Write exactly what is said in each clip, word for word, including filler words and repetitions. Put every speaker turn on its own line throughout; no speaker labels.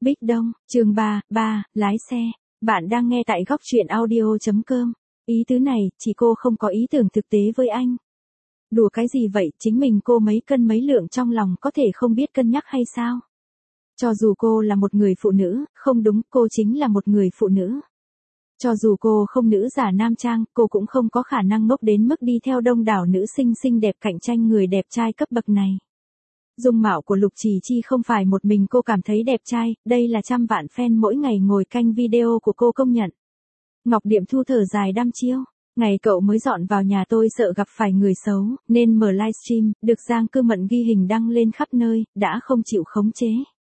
Bích Đông, chương ba, ba, lái xe. Bạn đang nghe tại góc truyện audio chấm com. Ý tứ này, chỉ cô không có ý tưởng thực tế với anh. Đùa cái gì vậy, chính mình cô mấy cân mấy lượng trong lòng có thể không biết cân nhắc hay sao? Cho dù cô là một người phụ nữ, không đúng, cô chính là một người phụ nữ. Cho dù cô không nữ giả nam trang, cô cũng không có khả năng ngốc đến mức đi theo đông đảo nữ sinh xinh đẹp cạnh tranh người đẹp trai cấp bậc này. Dung mạo của Lục Trì Chi không phải một mình cô cảm thấy đẹp trai, đây là trăm vạn fan mỗi ngày ngồi canh video của cô công nhận. Ngọc Điệm Thu thở dài đăm chiêu. Ngày cậu mới dọn vào nhà tôi sợ gặp phải người xấu, nên mở livestream, được Giang Cư Mận ghi hình đăng lên khắp nơi, đã không chịu khống chế.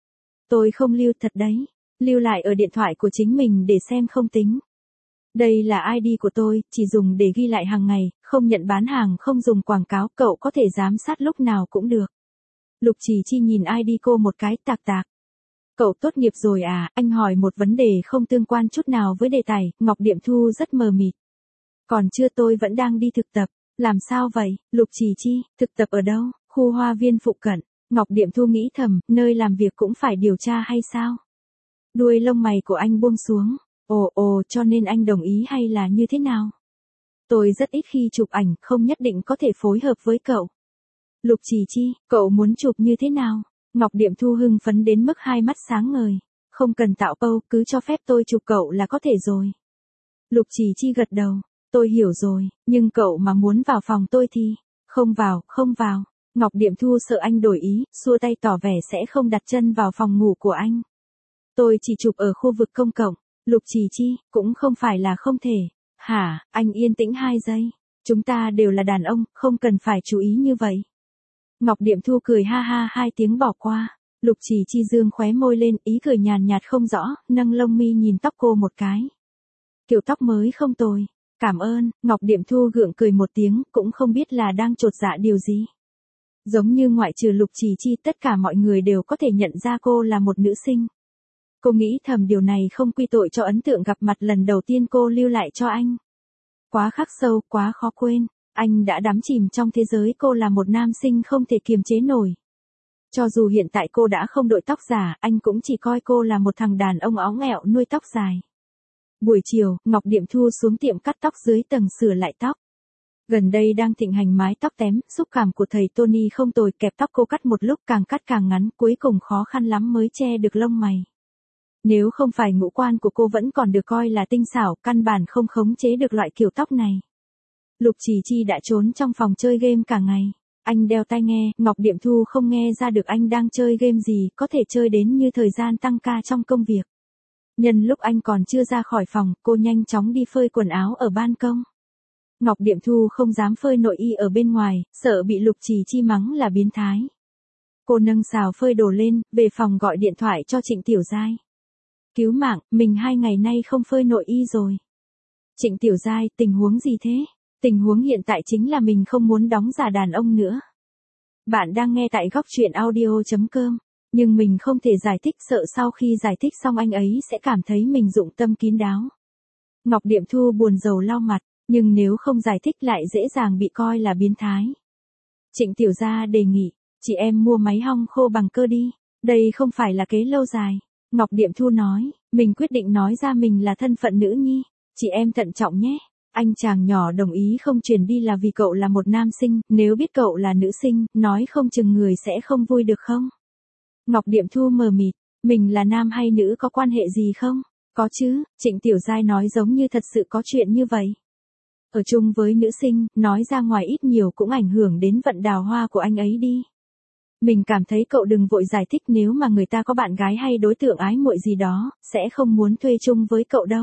Tôi không lưu thật đấy, lưu lại ở điện thoại của chính mình để xem không tính. Đây là i đê của tôi, chỉ dùng để ghi lại hàng ngày, không nhận bán hàng, không dùng quảng cáo, cậu có thể giám sát lúc nào cũng được. Lục Trì Chi nhìn i đê cô một cái, tạc tạc. Cậu tốt nghiệp rồi à, anh hỏi một vấn đề không tương quan chút nào với đề tài, Ngọc Điệm Thu rất mờ mịt. Còn chưa, tôi vẫn đang đi thực tập. Làm sao vậy, Lục Trì Chi, thực tập ở đâu, khu hoa viên phụ cận. Ngọc Điệm Thu nghĩ thầm, nơi làm việc cũng phải điều tra hay sao? Đuôi lông mày của anh buông xuống. Ồ ồ, cho nên anh đồng ý hay là như thế nào? Tôi rất ít khi chụp ảnh, không nhất định có thể phối hợp với cậu. Lục Trì Chi, cậu muốn chụp như thế nào? Ngọc Điệm Thu hưng phấn đến mức hai mắt sáng ngời. Không cần tạo pose, cứ cho phép tôi chụp cậu là có thể rồi. Lục Trì Chi gật đầu. Tôi hiểu rồi, nhưng cậu mà muốn vào phòng tôi thì... Không vào, không vào. Ngọc Điệm Thu sợ anh đổi ý, xua tay tỏ vẻ sẽ không đặt chân vào phòng ngủ của anh. Tôi chỉ chụp ở khu vực công cộng. Lục Trì Chi, cũng không phải là không thể. Hả, anh yên tĩnh hai giây. Chúng ta đều là đàn ông, không cần phải chú ý như vậy. Ngọc Điệm Thu cười ha ha hai tiếng bỏ qua. Lục Trì Chi dương khóe môi lên, ý cười nhàn nhạt không rõ, nâng lông mi nhìn tóc cô một cái. Kiểu tóc mới không tồi. Cảm ơn, Ngọc Điệm Thu gượng cười một tiếng, cũng không biết là đang chột dạ điều gì. Giống như ngoại trừ Lục Trì Chi, tất cả mọi người đều có thể nhận ra cô là một nữ sinh. Cô nghĩ thầm điều này không quy tội cho ấn tượng gặp mặt lần đầu tiên cô lưu lại cho anh. Quá khắc sâu, quá khó quên. Anh đã đắm chìm trong thế giới cô là một nam sinh không thể kiềm chế nổi. Cho dù hiện tại cô đã không đội tóc giả, anh cũng chỉ coi cô là một thằng đàn ông óng ẹo nuôi tóc dài. Buổi chiều, Ngọc Điệm Thu xuống tiệm cắt tóc dưới tầng sửa lại tóc. Gần đây đang thịnh hành mái tóc tém, xúc cảm của thầy Tony không tồi, kẹp tóc cô cắt một lúc càng cắt càng ngắn, cuối cùng khó khăn lắm mới che được lông mày. Nếu không phải ngũ quan của cô vẫn còn được coi là tinh xảo, căn bản không khống chế được loại kiểu tóc này. Lục Trì Chi đã trốn trong phòng chơi game cả ngày. Anh đeo tai nghe, Ngọc Điệm Thu không nghe ra được anh đang chơi game gì, có thể chơi đến như thời gian tăng ca trong công việc. Nhân lúc anh còn chưa ra khỏi phòng, cô nhanh chóng đi phơi quần áo ở ban công. Ngọc Điệm Thu không dám phơi nội y ở bên ngoài, sợ bị Lục Trì Chi mắng là biến thái. Cô nâng xào phơi đồ lên, về phòng gọi điện thoại cho Trịnh Tiểu Giai. Cứu mạng, mình hai ngày nay không phơi nội y rồi. Trịnh Tiểu Giai, tình huống gì thế? Tình huống hiện tại chính là mình không muốn đóng giả đàn ông nữa. Bạn đang nghe tại góc truyện audio chấm com. Nhưng mình không thể giải thích, sợ sau khi giải thích xong anh ấy sẽ cảm thấy mình dụng tâm kín đáo. Ngọc Điệm Thu buồn rầu lau mặt, nhưng nếu không giải thích lại dễ dàng bị coi là biến thái. Trịnh Tiểu Gia đề nghị, chị em mua máy hong khô bằng cơ đi, đây không phải là kế lâu dài. Ngọc Điệm Thu nói, mình quyết định nói ra mình là thân phận nữ nhi, chị em thận trọng nhé. Anh chàng nhỏ đồng ý không chuyển đi là vì cậu là một nam sinh, nếu biết cậu là nữ sinh, nói không chừng người sẽ không vui được không? Ngọc Điệm Thu mờ mịt, mình là nam hay nữ có quan hệ gì không? Có chứ, Trịnh Tiểu Giai nói giống như thật sự có chuyện như vậy. Ở chung với nữ sinh, nói ra ngoài ít nhiều cũng ảnh hưởng đến vận đào hoa của anh ấy đi. Mình cảm thấy cậu đừng vội giải thích, nếu mà người ta có bạn gái hay đối tượng ái muội gì đó, sẽ không muốn thuê chung với cậu đâu.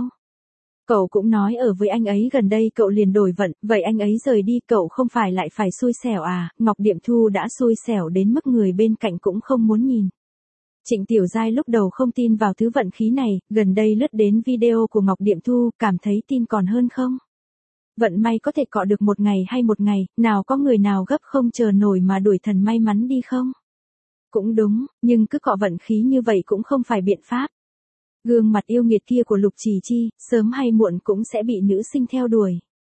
Cậu cũng nói ở với anh ấy gần đây cậu liền đổi vận, vậy anh ấy rời đi cậu không phải lại phải xui xẻo à? Ngọc Điệm Thu đã xui xẻo đến mức người bên cạnh cũng không muốn nhìn. Trịnh Tiểu Giai lúc đầu không tin vào thứ vận khí này, gần đây lướt đến video của Ngọc Điệm Thu, cảm thấy tin còn hơn không? Vận may có thể cọ được một ngày hay một ngày, nào có người nào gấp không chờ nổi mà đuổi thần may mắn đi không? Cũng đúng, nhưng cứ cọ vận khí như vậy cũng không phải biện pháp. Gương mặt yêu nghiệt kia của Lục Trì Chi, sớm hay muộn cũng sẽ bị nữ sinh theo đuổi.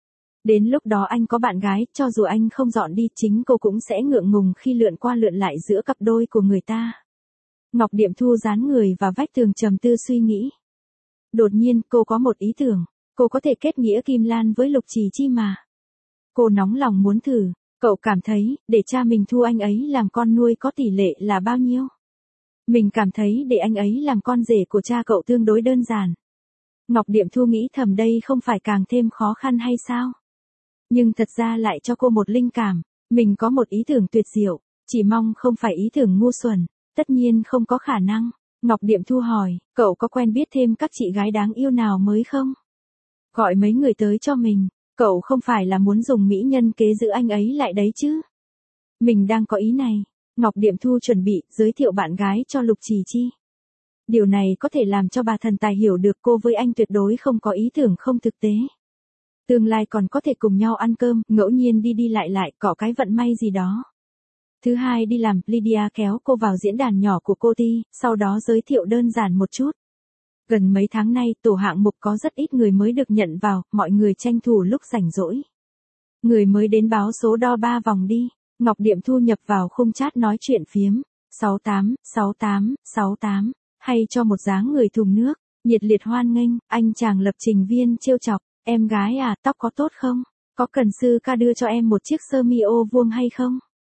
Đến lúc đó anh có bạn gái, cho dù anh không dọn đi, chính cô cũng sẽ ngượng ngùng khi lượn qua lượn lại giữa cặp đôi của người ta. Ngọc Điệm Thu dán người vào vách tường trầm tư suy nghĩ. Đột nhiên cô có một ý tưởng, cô có thể kết nghĩa Kim Lan với Lục Trì Chi mà. Cô nóng lòng muốn thử, cậu cảm thấy, để cha mình thu anh ấy làm con nuôi có tỷ lệ là bao nhiêu? Mình cảm thấy để anh ấy làm con rể của cha cậu tương đối đơn giản. Ngọc Điệm Thu nghĩ thầm đây không phải càng thêm khó khăn hay sao? Nhưng thật ra lại cho cô một linh cảm, mình có một ý tưởng tuyệt diệu, chỉ mong không phải ý tưởng ngu xuẩn, tất nhiên không có khả năng. Ngọc Điệm Thu hỏi, cậu có quen biết thêm các chị gái đáng yêu nào mới không? Gọi mấy người tới cho mình, cậu không phải là muốn dùng mỹ nhân kế giữ anh ấy lại đấy chứ? Mình đang có ý này. Ngọc Điệm Thu chuẩn bị giới thiệu bạn gái cho Lục Trì Chi. Điều này có thể làm cho bà thần tài hiểu được cô với anh tuyệt đối không có ý tưởng không thực tế. Tương lai còn có thể cùng nhau ăn cơm, ngẫu nhiên đi đi lại lại, có cái vận may gì đó. Thứ hai đi làm, Lydia kéo cô vào diễn đàn nhỏ của cô Ti, sau đó giới thiệu đơn giản một chút. Gần mấy tháng nay, tổ hạng mục có rất ít người mới được nhận vào, mọi người tranh thủ lúc rảnh rỗi. Người mới đến báo số đo ba vòng đi. Ngọc Điệm Thu nhập vào khung chat nói chuyện phiếm. sáu tám, sáu tám, sáu tám. Hay cho một dáng người thùng nước. Nhiệt liệt hoan nghênh, anh chàng lập trình viên trêu chọc. Em gái à, tóc có tốt không? Có cần sư ca đưa cho em một chiếc sơ mi ô vuông hay không?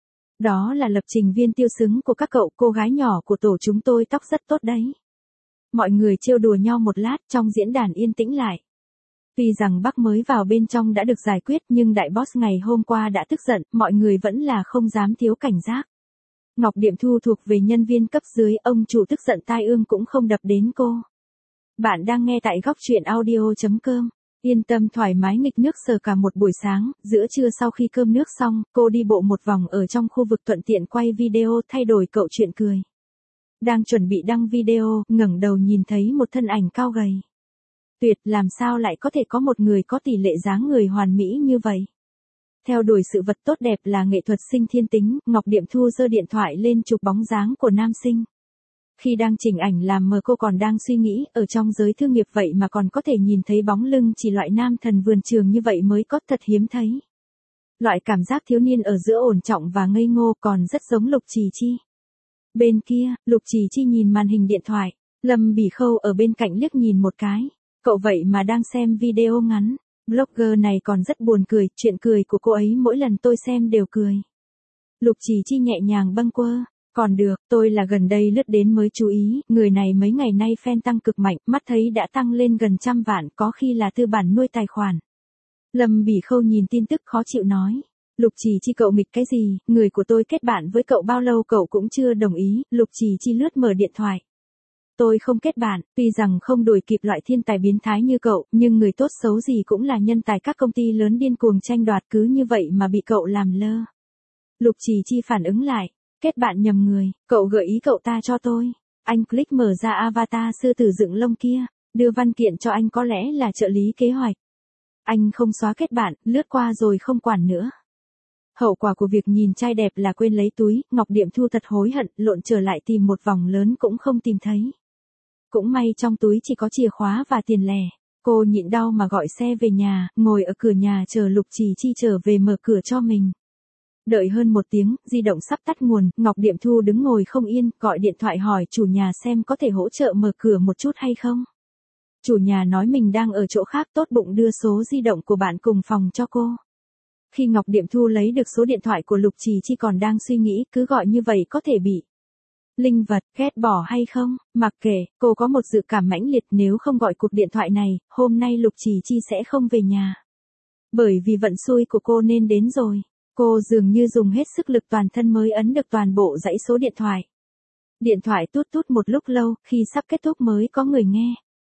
Đó là lập trình viên tiêu xứng của các cậu cô gái nhỏ của tổ chúng tôi, tóc rất tốt đấy. Mọi người trêu đùa nhau một lát, trong diễn đàn yên tĩnh lại. Tuy rằng bác mới vào bên trong đã được giải quyết nhưng đại boss ngày hôm qua đã tức giận, mọi người vẫn là không dám thiếu cảnh giác. Ngọc Điệm Thu thuộc về nhân viên cấp dưới, ông chủ tức giận tai ương cũng không đập đến cô. Bạn đang nghe tại góc truyện audio chấm com. Yên tâm thoải mái nghịch nước sờ cả một buổi sáng, giữa trưa sau khi cơm nước xong, cô đi bộ một vòng ở trong khu vực thuận tiện quay video thay đổi cậu chuyện cười. Đang chuẩn bị đăng video, ngẩng đầu nhìn thấy một thân ảnh cao gầy. Tuyệt, làm sao lại có thể có một người có tỷ lệ dáng người hoàn mỹ như vậy? Theo đuổi sự vật tốt đẹp là nghệ thuật sinh thiên tính, Ngọc Điệm Thu giơ điện thoại lên chụp bóng dáng của nam sinh. Khi đang chỉnh ảnh làm mờ cô còn đang suy nghĩ, ở trong giới thương nghiệp vậy mà còn có thể nhìn thấy bóng lưng chỉ loại nam thần vườn trường như vậy mới có, thật hiếm thấy. Loại cảm giác thiếu niên ở giữa ổn trọng và ngây ngô còn rất giống Lục Trì Chi. Bên kia, Lục Trì Chi nhìn màn hình điện thoại, Lâm Bỉ Khâu ở bên cạnh liếc nhìn một cái. Cậu vậy mà đang xem video ngắn. Blogger này còn rất buồn cười, chuyện cười của cô ấy mỗi lần tôi xem đều cười. Lục Trì Chi nhẹ nhàng bâng quơ. Còn được, tôi là gần đây lướt đến mới chú ý, người này mấy ngày nay fan tăng cực mạnh, mắt thấy đã tăng lên gần trăm vạn, có khi là tư bản nuôi tài khoản. Lâm Bỉ Khâu nhìn tin tức khó chịu nói. Lục Trì Chi cậu nghịch cái gì, người của tôi kết bạn với cậu bao lâu cậu cũng chưa đồng ý, Lục Trì Chi lướt mở điện thoại. Tôi không kết bạn, tuy rằng không đuổi kịp loại thiên tài biến thái như cậu, nhưng người tốt xấu gì cũng là nhân tài, các công ty lớn điên cuồng tranh đoạt, cứ như vậy mà bị cậu làm lơ. Lục Trì Chi phản ứng lại, kết bạn nhầm người, cậu gợi ý cậu ta cho tôi. Anh click mở ra avatar sư tử dựng lông kia, đưa văn kiện cho anh, có lẽ là trợ lý kế hoạch. Anh không xóa kết bạn, lướt qua rồi không quản nữa. Hậu quả của việc nhìn trai đẹp là quên lấy túi, Ngọc Điệm Thu thật hối hận, lộn trở lại tìm một vòng lớn cũng không tìm thấy. Cũng may trong túi chỉ có chìa khóa và tiền lẻ. Cô nhịn đau mà gọi xe về nhà, ngồi ở cửa nhà chờ Lục Trì Chi trở về mở cửa cho mình. Đợi hơn một tiếng, di động sắp tắt nguồn, Ngọc Điệm Thu đứng ngồi không yên, gọi điện thoại hỏi chủ nhà xem có thể hỗ trợ mở cửa một chút hay không. Chủ nhà nói mình đang ở chỗ khác, tốt bụng đưa số di động của bạn cùng phòng cho cô. Khi Ngọc Điệm Thu lấy được số điện thoại của Lục Trì Chi còn đang suy nghĩ, cứ gọi như vậy có thể bị linh vật, ghét bỏ hay không, mặc kệ, cô có một dự cảm mãnh liệt, nếu không gọi cuộc điện thoại này, hôm nay Lục Trì Chi sẽ không về nhà. Bởi vì vận xui của cô nên đến rồi. Cô dường như dùng hết sức lực toàn thân mới ấn được toàn bộ dãy số điện thoại. Điện thoại tút tút một lúc lâu, khi sắp kết thúc mới có người nghe.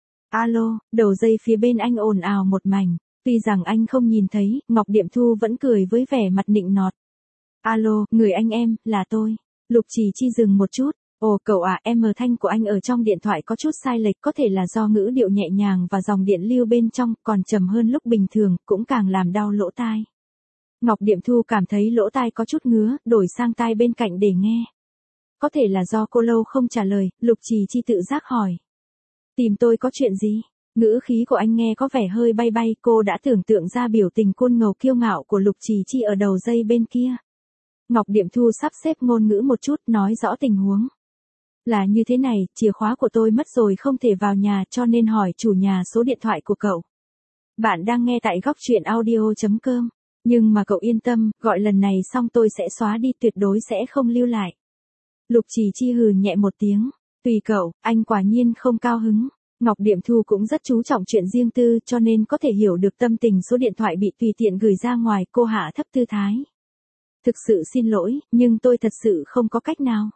Alo, đầu dây phía bên anh ồn ào một mảnh. Tuy rằng anh không nhìn thấy, Ngọc Điệm Thu vẫn cười với vẻ mặt nịnh nọt. Alo, người anh em, là tôi. Lục Trì Chi dừng một chút. Ồ cậu à, em mờ thanh của anh ở trong điện thoại có chút sai lệch, có thể là do ngữ điệu nhẹ nhàng và dòng điện lưu bên trong còn trầm hơn lúc bình thường, cũng càng làm đau lỗ tai. Ngọc Điệm Thu cảm thấy lỗ tai có chút ngứa, đổi sang tai bên cạnh để nghe. Có thể là do cô lâu không trả lời, Lục Trì Chi tự giác hỏi. Tìm tôi có chuyện gì? Ngữ khí của anh nghe có vẻ hơi bay bay, cô đã tưởng tượng ra biểu tình côn ngầu kiêu ngạo của Lục Trì Chi ở đầu dây bên kia. Ngọc Điệm Thu sắp xếp ngôn ngữ một chút, nói rõ tình huống. Là như thế này, chìa khóa của tôi mất rồi không thể vào nhà cho nên hỏi chủ nhà số điện thoại của cậu. Bạn đang nghe tại góc chuyện audio chấm com. Nhưng mà cậu yên tâm, gọi lần này xong tôi sẽ xóa đi, tuyệt đối sẽ không lưu lại. Lục Trì Chi hừ nhẹ một tiếng. Tùy cậu, anh quả nhiên không cao hứng. Ngọc Điệm Thu cũng rất chú trọng chuyện riêng tư cho nên có thể hiểu được tâm tình số điện thoại bị tùy tiện gửi ra ngoài, cô hạ thấp tư thái. Thực sự xin lỗi, nhưng tôi thật sự không có cách nào.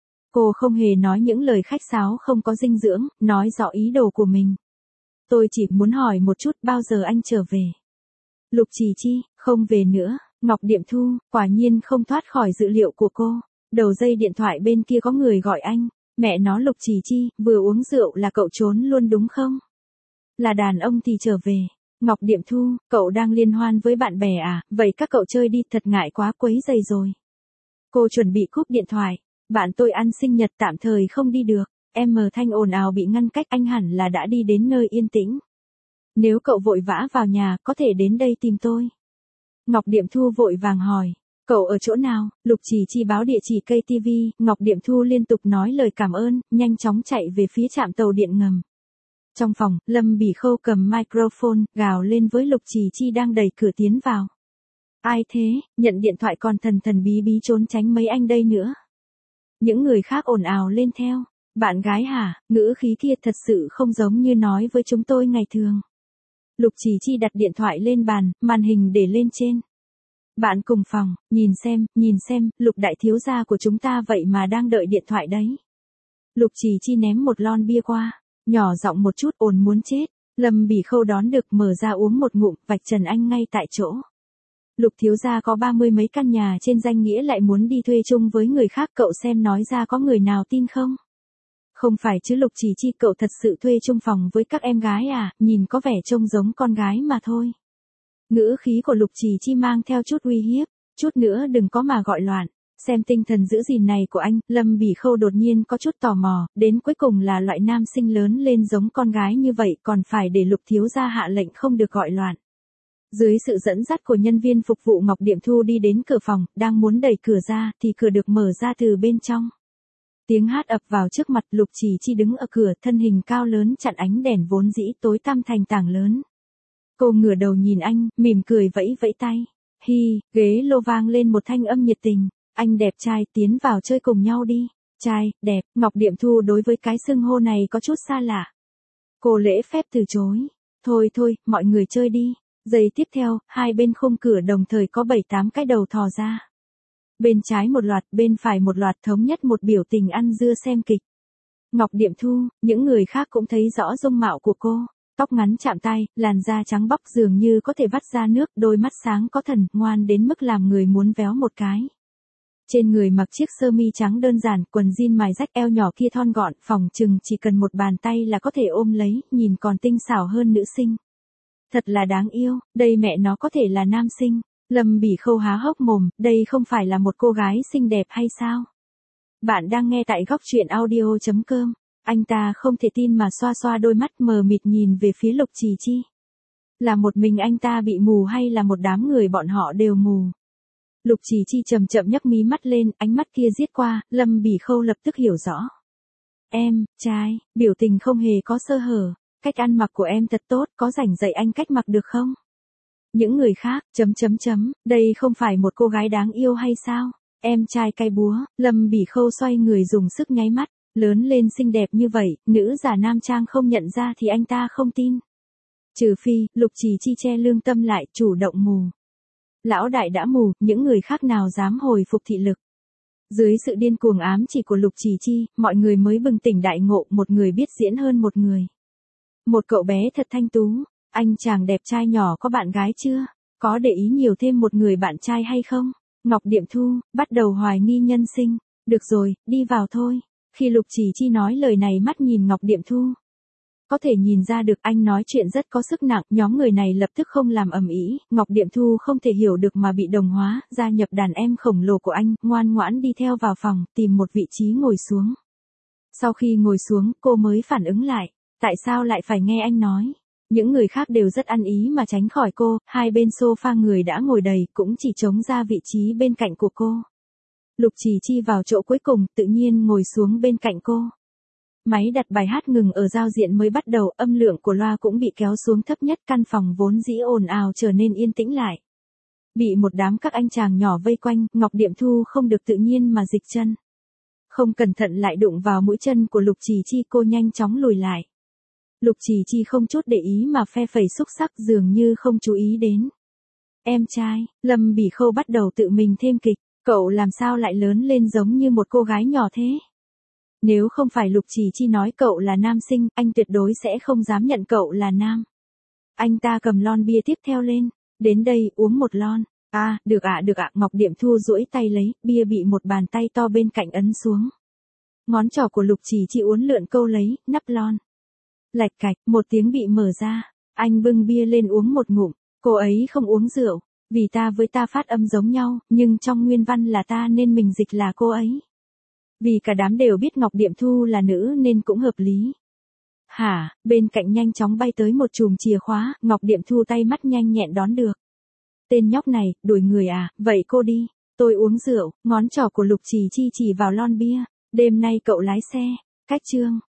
Cô không hề nói những lời khách sáo không có dinh dưỡng, nói rõ ý đồ của mình. Tôi chỉ muốn hỏi một chút, bao giờ anh trở về? Lục Trì Chi, không về nữa. Ngọc Điệm Thu, quả nhiên không thoát khỏi dự liệu của cô. Đầu dây điện thoại bên kia có người gọi anh. Mẹ nó Lục Trì Chi, vừa uống rượu là cậu trốn luôn đúng không? Là đàn ông thì trở về. Ngọc Điệm Thu, cậu đang liên hoan với bạn bè à, vậy các cậu chơi đi, thật ngại quá quấy rầy rồi. Cô chuẩn bị cúp điện thoại. Bạn tôi ăn sinh nhật tạm thời không đi được. Em mờ thanh ồn ào bị ngăn cách, anh hẳn là đã đi đến nơi yên tĩnh. Nếu cậu vội vã vào nhà, có thể đến đây tìm tôi. Ngọc Điệm Thu vội vàng hỏi. Cậu ở chỗ nào? Lục Trì Chi báo địa chỉ ca tê vê, Ngọc Điệm Thu liên tục nói lời cảm ơn, nhanh chóng chạy về phía trạm tàu điện ngầm. Trong phòng, Lâm Bỉ Khâu cầm microphone, gào lên với Lục Trì Chi đang đẩy cửa tiến vào. Ai thế, nhận điện thoại còn thần thần bí bí trốn tránh mấy anh đây nữa. Những người khác ồn ào lên theo. Bạn gái hả, ngữ khí kia thật sự không giống như nói với chúng tôi ngày thường. Lục Trì Chi đặt điện thoại lên bàn, màn hình để lên trên. Bạn cùng phòng, nhìn xem, nhìn xem, Lục đại thiếu gia của chúng ta vậy mà đang đợi điện thoại đấy. Lục Trì Chi ném một lon bia qua, nhỏ giọng một chút, ồn muốn chết. Lâm Bỉ Khâu đón được, mở ra uống một ngụm, vạch trần anh ngay tại chỗ. Lục thiếu gia có ba mươi mấy căn nhà trên danh nghĩa lại muốn đi thuê chung với người khác, cậu xem nói ra có người nào tin không? Không phải chứ Lục Trì Chi, cậu thật sự thuê chung phòng với các em gái à, nhìn có vẻ trông giống con gái mà thôi. Ngữ khí của Lục Trì Chi mang theo chút uy hiếp, chút nữa đừng có mà gọi loạn. Xem tinh thần giữ gìn này của anh, Lâm Bỉ Khâu đột nhiên có chút tò mò, đến cuối cùng là loại nam sinh lớn lên giống con gái như vậy còn phải để Lục thiếu gia hạ lệnh không được gọi loạn. Dưới sự dẫn dắt của nhân viên phục vụ, Ngọc Điệm Thu đi đến cửa phòng, đang muốn đẩy cửa ra thì cửa được mở ra từ bên trong. Tiếng hát ập vào trước mặt, Lục Trì Chi đứng ở cửa, thân hình cao lớn chặn ánh đèn vốn dĩ tối tăm thành tảng lớn. Cô ngửa đầu nhìn anh, mỉm cười vẫy vẫy tay. Hi, ghế lô vang lên một thanh âm nhiệt tình. Anh đẹp trai, tiến vào chơi cùng nhau đi. Trai, đẹp, Ngọc Điệm Thu đối với cái xưng hô này có chút xa lạ. Cô lễ phép từ chối. Thôi thôi, mọi người chơi đi. Giây tiếp theo, hai bên khung cửa đồng thời có bảy tám cái đầu thò ra. Bên trái một loạt, bên phải một loạt, thống nhất một biểu tình ăn dưa xem kịch. Ngọc Điệm Thu, những người khác cũng thấy rõ dung mạo của cô. Tóc ngắn chạm tai, làn da trắng bóc dường như có thể vắt ra nước, đôi mắt sáng có thần, ngoan đến mức làm người muốn véo một cái. Trên người mặc chiếc sơ mi trắng đơn giản, quần jean mài rách, eo nhỏ kia thon gọn, phỏng chừng chỉ cần một bàn tay là có thể ôm lấy, nhìn còn tinh xảo hơn nữ sinh. Thật là đáng yêu, đây mẹ nó có thể là nam sinh. Lâm Bỉ Khâu há hốc mồm, đây không phải là một cô gái xinh đẹp hay sao? Bạn đang nghe tại góc chuyện audio chấm com. Anh ta không thể tin mà xoa xoa đôi mắt mờ mịt nhìn về phía Lục Trì Chi. Là một mình anh ta bị mù hay là một đám người bọn họ đều mù? Lục Trì Chi chậm chậm nhấc mí mắt lên, ánh mắt kia giết qua, Lâm Bỉ Khâu lập tức hiểu rõ. Em, trai, biểu tình không hề có sơ hở. Cách ăn mặc của em thật tốt, có rảnh dạy anh cách mặc được không? Những người khác, chấm chấm chấm, đây không phải một cô gái đáng yêu hay sao? Em trai cay búa, Lâm Bỉ Khâu xoay người dùng sức nháy mắt, lớn lên xinh đẹp như vậy, nữ giả nam trang không nhận ra thì anh ta không tin. Trừ phi, Lục Trì Chi che lương tâm lại, chủ động mù. Lão đại đã mù, những người khác nào dám hồi phục thị lực. Dưới sự điên cuồng ám chỉ của Lục Trì Chi, mọi người mới bừng tỉnh đại ngộ, một người biết diễn hơn một người. Một cậu bé thật thanh tú, anh chàng đẹp trai nhỏ có bạn gái chưa? Có để ý nhiều thêm một người bạn trai hay không? Ngọc Điệm Thu, bắt đầu hoài nghi nhân sinh. Được rồi, đi vào thôi. Khi Lục Trì Chi nói lời này mắt nhìn Ngọc Điệm Thu. Có thể nhìn ra được anh nói chuyện rất có sức nặng, nhóm người này lập tức không làm ầm ĩ. Ngọc Điệm Thu không thể hiểu được mà bị đồng hóa, gia nhập đàn em khổng lồ của anh, ngoan ngoãn đi theo vào phòng, tìm một vị trí ngồi xuống. Sau khi ngồi xuống, cô mới phản ứng lại. Tại sao lại phải nghe anh nói? Những người khác đều rất ăn ý mà tránh khỏi cô, hai bên sofa người đã ngồi đầy, cũng chỉ trống ra vị trí bên cạnh của cô. Lục Chỉ Chi vào chỗ cuối cùng, tự nhiên ngồi xuống bên cạnh cô. Máy đặt bài hát ngừng ở giao diện mới bắt đầu, âm lượng của loa cũng bị kéo xuống thấp nhất, căn phòng vốn dĩ ồn ào trở nên yên tĩnh lại. Bị một đám các anh chàng nhỏ vây quanh, Ngọc Điệm Thu không được tự nhiên mà dịch chân. Không cẩn thận lại đụng vào mũi chân của Lục Chỉ Chi, cô nhanh chóng lùi lại. Lục Chỉ Chi không chút để ý mà phe phẩy xúc sắc, dường như không chú ý đến. Em trai, Lâm Bỉ Khâu bắt đầu tự mình thêm kịch, cậu làm sao lại lớn lên giống như một cô gái nhỏ thế? Nếu không phải Lục Chỉ Chi nói cậu là nam sinh, anh tuyệt đối sẽ không dám nhận cậu là nam. Anh ta cầm lon bia tiếp theo lên, đến đây uống một lon. À, được ạ, được ạ, Ngọc Điệm Thu duỗi tay lấy, bia bị một bàn tay to bên cạnh ấn xuống. Ngón trỏ của Lục Chỉ Chi uốn lượn câu lấy, nắp lon. Lạch cạch, một tiếng bị mở ra, anh bưng bia lên uống một ngụm, cô ấy không uống rượu, vì ta với ta phát âm giống nhau, nhưng trong nguyên văn là ta nên mình dịch là cô ấy. Vì cả đám đều biết Ngọc Điệm Thu là nữ nên cũng hợp lý. Hả, bên cạnh nhanh chóng bay tới một chùm chìa khóa, Ngọc Điệm Thu tay mắt nhanh nhẹn đón được. Tên nhóc này, đuổi người à, vậy cô đi, tôi uống rượu, ngón trỏ của Lục Chỉ Chi chỉ vào lon bia, đêm nay cậu lái xe, cách chương.